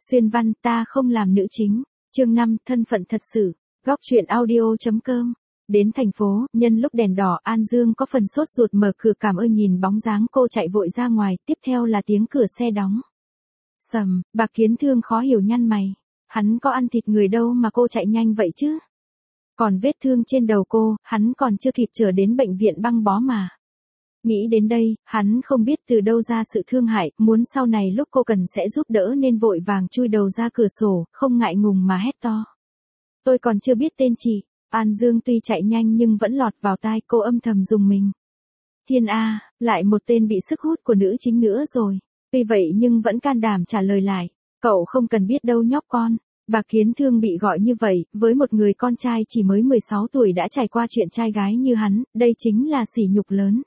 Xuyên văn, ta không làm nữ chính. Chương 5, thân phận thật sự. Góc truyện audio.com. Đến thành phố, nhân lúc đèn đỏ, An Dương có phần sốt ruột mở cửa cảm ơn nhìn bóng dáng cô chạy vội ra ngoài, tiếp theo là tiếng cửa xe đóng. Sầm, Bạc Kiến Thương khó hiểu nhăn mày. Hắn có ăn thịt người đâu mà cô chạy nhanh vậy chứ? Còn vết thương trên đầu cô, hắn còn chưa kịp chở đến bệnh viện băng bó mà. Nghĩ đến đây, hắn không biết từ đâu ra sự thương hại, muốn sau này lúc cô cần sẽ giúp đỡ nên vội vàng chui đầu ra cửa sổ, không ngại ngùng mà hét to. Tôi còn chưa biết tên chị. An Dương tuy chạy nhanh nhưng vẫn lọt vào tai, cô âm thầm rùng mình. Thiên A, lại một tên bị sức hút của nữ chính nữa rồi. Tuy vậy nhưng vẫn can đảm trả lời lại. Cậu không cần biết đâu nhóc con. Bạc Kiến Thương bị gọi như vậy, với một người con trai chỉ mới 16 tuổi đã trải qua chuyện trai gái như hắn, đây chính là sỉ nhục lớn.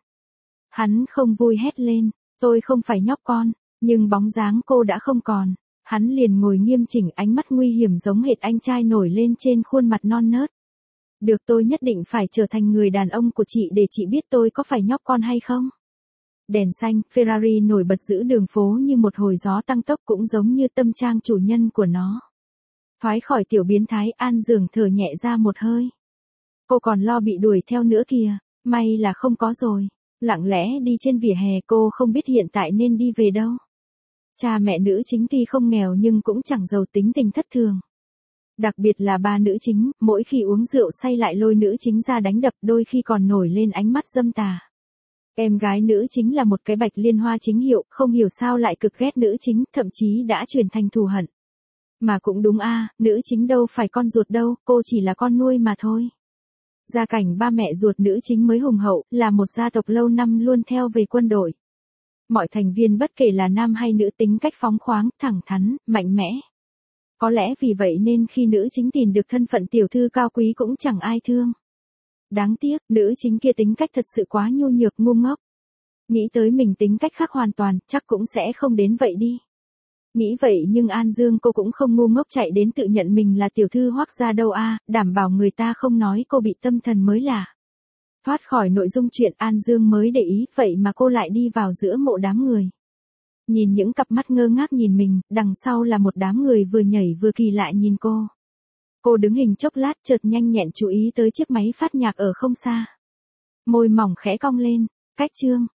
Hắn không vui hét lên, tôi không phải nhóc con, nhưng bóng dáng cô đã không còn. Hắn liền ngồi nghiêm chỉnh, ánh mắt nguy hiểm giống hệt anh trai nổi lên trên khuôn mặt non nớt. Được, tôi nhất định phải trở thành người đàn ông của chị để chị biết tôi có phải nhóc con hay không. Đèn xanh, Ferrari nổi bật giữa đường phố như một hồi gió tăng tốc, cũng giống như tâm trạng chủ nhân của nó. Thoái khỏi tiểu biến thái, An Dương thở nhẹ ra một hơi. Cô còn lo bị đuổi theo nữa kìa, may là không có rồi. Lặng lẽ đi trên vỉa hè, cô không biết hiện tại nên đi về đâu. Cha mẹ nữ chính tuy không nghèo nhưng cũng chẳng giàu, tính tình thất thường. Đặc biệt là ba nữ chính, mỗi khi uống rượu say lại lôi nữ chính ra đánh đập, đôi khi còn nổi lên ánh mắt dâm tà. Em gái nữ chính là một cái bạch liên hoa chính hiệu, không hiểu sao lại cực ghét nữ chính, thậm chí đã chuyển thành thù hận. Mà cũng đúng a, nữ chính đâu phải con ruột đâu, cô chỉ là con nuôi mà thôi. Gia cảnh ba mẹ ruột nữ chính mới hùng hậu, là một gia tộc lâu năm luôn theo về quân đội. Mọi thành viên bất kể là nam hay nữ tính cách phóng khoáng, thẳng thắn, mạnh mẽ. Có lẽ vì vậy nên khi nữ chính tìm được thân phận tiểu thư cao quý cũng chẳng ai thương. Đáng tiếc, nữ chính kia tính cách thật sự quá nhu nhược, ngu ngốc. Nghĩ tới mình tính cách khác hoàn toàn, chắc cũng sẽ không đến vậy đi. Nghĩ vậy nhưng An Dương cô cũng không ngu ngốc chạy đến tự nhận mình là tiểu thư Hoắc gia đâu a, đảm bảo người ta không nói cô bị tâm thần mới lạ. Thoát khỏi nội dung chuyện, An Dương mới để ý, vậy mà cô lại đi vào giữa mộ đám người. Nhìn những cặp mắt ngơ ngác nhìn mình, đằng sau là một đám người vừa nhảy vừa kỳ lạ nhìn cô. Cô đứng hình chốc lát, chợt nhanh nhẹn chú ý tới chiếc máy phát nhạc ở không xa. Môi mỏng khẽ cong lên, cách chương.